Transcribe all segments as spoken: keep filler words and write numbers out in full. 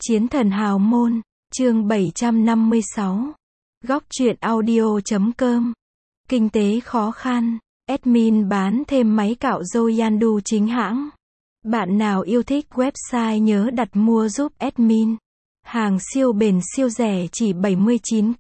Chiến thần hào môn, chương bảy trăm năm mươi sáu. Góc truyện audio chấm com. Kinh tế khó khăn, admin bán thêm máy cạo râu Yandu chính hãng. Bạn nào yêu thích website nhớ đặt mua giúp admin. Hàng siêu bền siêu rẻ chỉ bảy mươi chín k.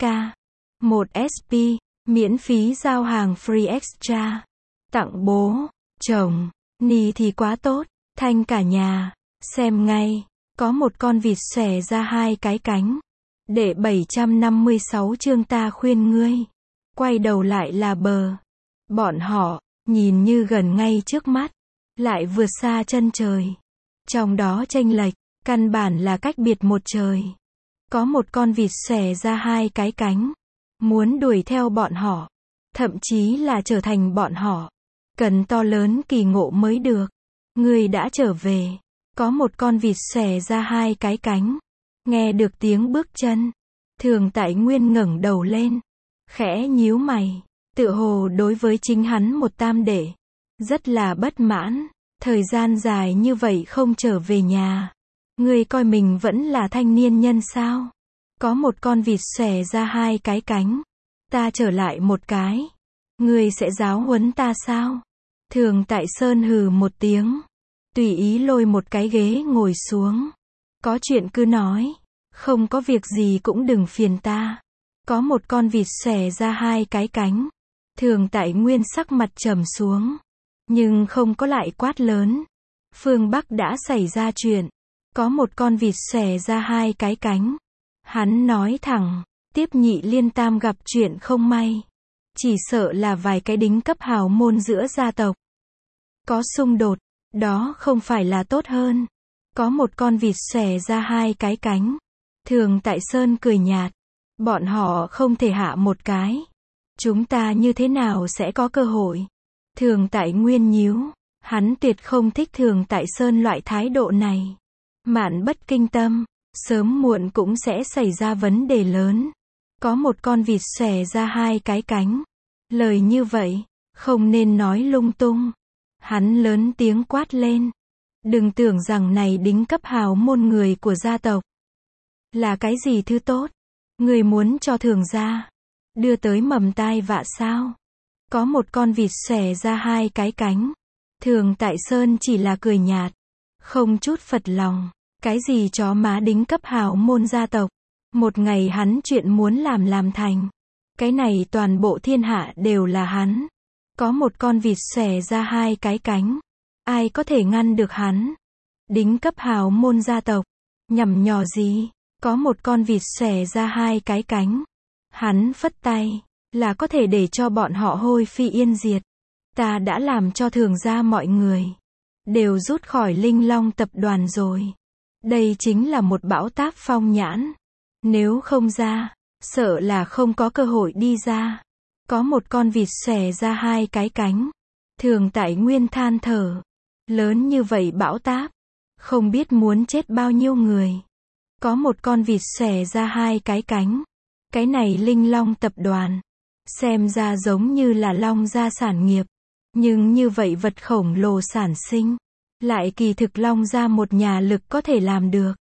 một ét pê, miễn phí giao hàng free extra. Tặng bố, chồng, ni thì quá tốt, thanh cả nhà, xem ngay. Có một con vịt xòe ra hai cái cánh. Để bảy trăm năm mươi sáu chương ta khuyên ngươi. Quay đầu lại là bờ. Bọn họ, nhìn như gần ngay trước mắt, lại vượt xa chân trời. Trong đó chênh lệch, căn bản là cách biệt một trời. Có một con vịt xòe ra hai cái cánh. Muốn đuổi theo bọn họ. Thậm chí là trở thành bọn họ. Cần to lớn kỳ ngộ mới được. Ngươi đã trở về. Có một con vịt xòe ra hai cái cánh. Nghe được tiếng bước chân. Thường Tại Nguyên ngẩng đầu lên. Khẽ nhíu mày. Tựa hồ đối với chính hắn một tam đệ. Rất là bất mãn. Thời gian dài như vậy không trở về nhà. Ngươi coi mình vẫn là thanh niên nhân sao? Có một con vịt xòe ra hai cái cánh. Ta trở lại một cái. Ngươi sẽ giáo huấn ta sao? Thường Tại Sơn hừ một tiếng. Tùy ý lôi một cái ghế ngồi xuống. Có chuyện cứ nói. Không có việc gì cũng đừng phiền ta. Có một con vịt xòe ra hai cái cánh. Thường Tại Nguyên sắc mặt trầm xuống. Nhưng không có lại quát lớn. Phương Bắc đã xảy ra chuyện. Có một con vịt xòe ra hai cái cánh. Hắn nói thẳng. Tiếp nhị liên tam gặp chuyện không may. Chỉ sợ là vài cái đính cấp hào môn giữa gia tộc. Có xung đột. Đó không phải là tốt hơn. Có một con vịt xòe ra hai cái cánh. Thường Tại Sơn cười nhạt. Bọn họ không thể hạ một cái. Chúng ta như thế nào sẽ có cơ hội? Thường Tại Nguyên nhíu. Hắn tuyệt không thích Thường Tại Sơn loại thái độ này. Mạn bất kinh tâm. Sớm muộn cũng sẽ xảy ra vấn đề lớn. Có một con vịt xòe ra hai cái cánh. Lời như vậy, không nên nói lung tung. Hắn lớn tiếng quát lên. Đừng tưởng rằng này đính cấp hào môn người của gia tộc. Là cái gì thứ tốt? Người muốn cho Thường gia đưa tới mầm tai vạ sao? Có một con vịt xòe ra hai cái cánh. Thường Tại Sơn chỉ là cười nhạt. Không chút phật lòng. Cái gì chó má đính cấp hào môn gia tộc. Một ngày hắn chuyện muốn làm làm thành. Cái này toàn bộ thiên hạ đều là hắn. Có một con vịt xòe ra hai cái cánh. Ai có thể ngăn được hắn? Đính cấp hào môn gia tộc. Nhằm nhò gì? Có một con vịt xòe ra hai cái cánh. Hắn phất tay. Là có thể để cho bọn họ hôi phi yên diệt. Ta đã làm cho Thường gia mọi người. Đều rút khỏi Linh Long tập đoàn rồi. Đây chính là một bão táp phong nhãn. Nếu không ra, sợ là không có cơ hội đi ra. Có một con vịt xòe ra hai cái cánh. Thường Tại Nguyên than thở. Lớn như vậy bão táp. Không biết muốn chết bao nhiêu người. Có một con vịt xòe ra hai cái cánh. Cái này Linh Long tập đoàn. Xem ra giống như là Long gia sản nghiệp. Nhưng như vậy vật khổng lồ sản sinh. Lại kỳ thực Long gia một nhà lực có thể làm được.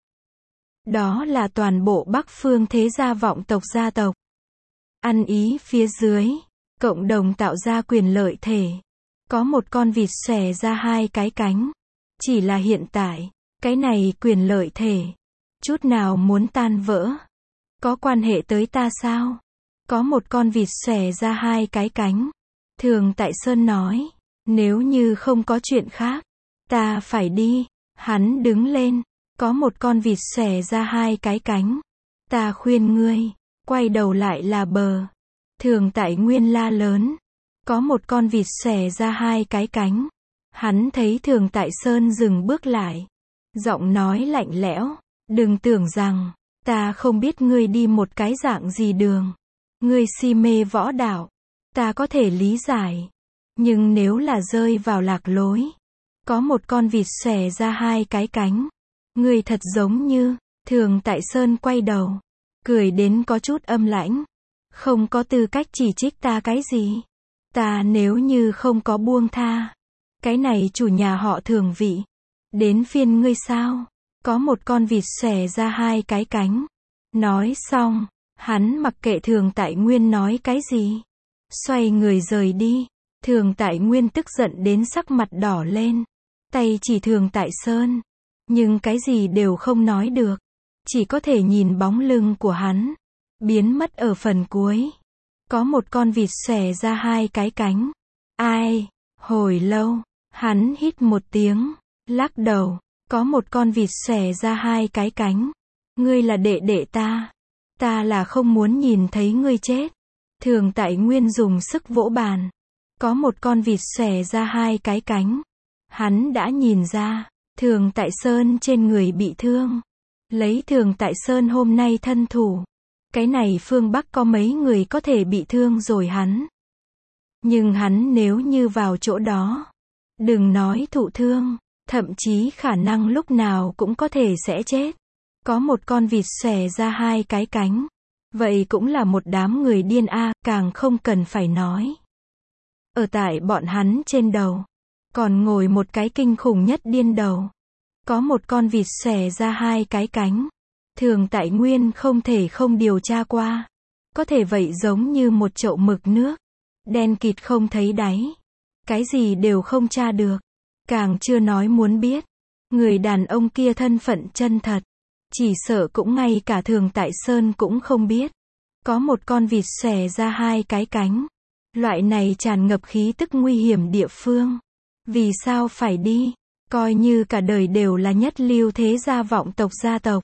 Đó là toàn bộ Bắc Phương thế gia vọng tộc gia tộc. Ăn ý phía dưới. Cộng đồng tạo ra quyền lợi thể. Có một con vịt xòe ra hai cái cánh. Chỉ là hiện tại. Cái này quyền lợi thể. Chút nào muốn tan vỡ. Có quan hệ tới ta sao? Có một con vịt xòe ra hai cái cánh. Thường Tại Sơn nói. Nếu như không có chuyện khác. Ta phải đi. Hắn đứng lên. Có một con vịt xòe ra hai cái cánh. Ta khuyên ngươi. Quay đầu lại là bờ. Thường Tại Nguyên la lớn. Có một con vịt xòe ra hai cái cánh. Hắn thấy Thường Tại Sơn dừng bước lại. Giọng nói lạnh lẽo. Đừng tưởng rằng. Ta không biết ngươi đi một cái dạng gì đường. Ngươi si mê võ đạo. Ta có thể lý giải. Nhưng nếu là rơi vào lạc lối. Có một con vịt xòe ra hai cái cánh. Ngươi thật giống như. Thường Tại Sơn quay đầu. Cười đến có chút âm lãnh. Không có tư cách chỉ trích ta cái gì. Ta nếu như không có buông tha. Cái này chủ nhà họ Thường vị. Đến phiên ngươi sao? Có một con vịt xòe ra hai cái cánh. Nói xong, hắn mặc kệ Thường Tại Nguyên nói cái gì. Xoay người rời đi. Thường Tại Nguyên tức giận đến sắc mặt đỏ lên. Tay chỉ Thường Tại Sơn. Nhưng cái gì đều không nói được. Chỉ có thể nhìn bóng lưng của hắn. Biến mất ở phần cuối. Có một con vịt xòe ra hai cái cánh. Ai? Hồi lâu, hắn hít một tiếng. Lắc đầu. Có một con vịt xòe ra hai cái cánh. Ngươi là đệ đệ ta. Ta là không muốn nhìn thấy ngươi chết. Thường Tại Nguyên dùng sức vỗ bàn. Có một con vịt xòe ra hai cái cánh. Hắn đã nhìn ra. Thường Tại Sơn trên người bị thương. Lấy Thường Tại Sơn hôm nay thân thủ. Cái này phương Bắc có mấy người có thể bị thương rồi hắn. Nhưng hắn nếu như vào chỗ đó. Đừng nói thụ thương. Thậm chí khả năng lúc nào cũng có thể sẽ chết. Có một con vịt xòe ra hai cái cánh. Vậy cũng là một đám người điên a, càng không cần phải nói. Ở tại bọn hắn trên đầu. Còn ngồi một cái kinh khủng nhất điên đầu. Có một con vịt xòe ra hai cái cánh. Thường Tại Nguyên không thể không điều tra qua. Có thể vậy giống như một chậu mực nước. Đen kịt không thấy đáy. Cái gì đều không tra được. Càng chưa nói muốn biết. Người đàn ông kia thân phận chân thật. Chỉ sợ cũng ngay cả Thường Tại Sơn cũng không biết. Có một con vịt xòe ra hai cái cánh. Loại này tràn ngập khí tức nguy hiểm địa phương. Vì sao phải đi? Coi như cả đời đều là nhất lưu thế gia vọng tộc gia tộc.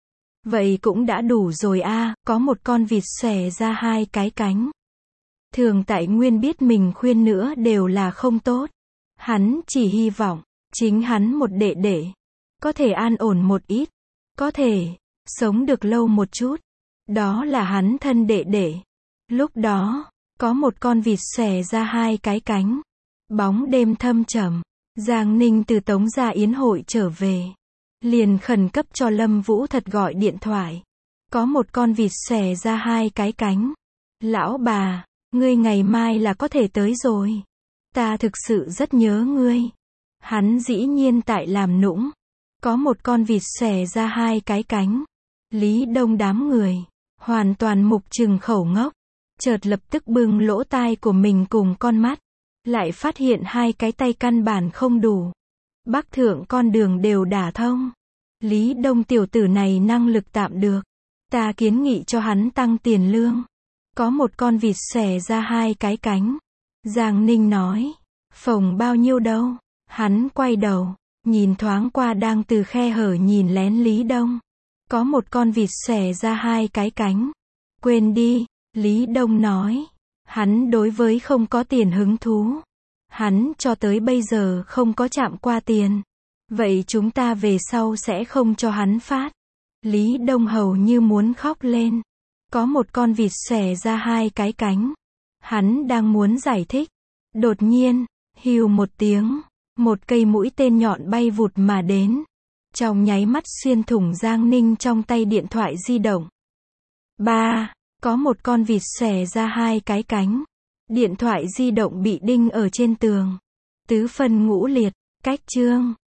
Vậy cũng đã đủ rồi a, à, có một con vịt xòe ra hai cái cánh. Thường Tại Nguyên biết mình khuyên nữa đều là không tốt. Hắn chỉ hy vọng, chính hắn một đệ đệ. Có thể an ổn một ít. Có thể, sống được lâu một chút. Đó là hắn thân đệ đệ. Lúc đó, có một con vịt xòe ra hai cái cánh. Bóng đêm thâm trầm. Giang Ninh từ Tống Gia Yến hội trở về. Liền khẩn cấp cho Lâm Vũ Thật gọi điện thoại. Có một con vịt xòe ra hai cái cánh. Lão bà, ngươi ngày mai là có thể tới rồi. Ta thực sự rất nhớ ngươi. Hắn dĩ nhiên tại làm nũng. Có một con vịt xòe ra hai cái cánh. Lý Đông đám người. Hoàn toàn mục trừng khẩu ngốc. Chợt lập tức bưng lỗ tai của mình cùng con mắt. Lại phát hiện hai cái tay căn bản không đủ. Bắc thượng con đường đều đả thông. Lý Đông tiểu tử này năng lực tạm được. Ta kiến nghị cho hắn tăng tiền lương. Có một con vịt xòe ra hai cái cánh. Giang Ninh nói. Phòng bao nhiêu đâu? Hắn quay đầu. Nhìn thoáng qua đang từ khe hở nhìn lén Lý Đông. Có một con vịt xòe ra hai cái cánh. Quên đi. Lý Đông nói. Hắn đối với không có tiền hứng thú. Hắn cho tới bây giờ không có chạm qua tiền. Vậy chúng ta về sau sẽ không cho hắn phát. Lý Đông hầu như muốn khóc lên. Có một con vịt xòe ra hai cái cánh. Hắn đang muốn giải thích. Đột nhiên, hưu một tiếng. Một cây mũi tên nhọn bay vụt mà đến. Trong nháy mắt xuyên thủng Giang Ninh trong tay điện thoại di động. Ba. Có một con vịt xòe ra hai cái cánh. Điện thoại di động bị đinh ở trên tường. Tứ phân ngũ liệt. Cách chương.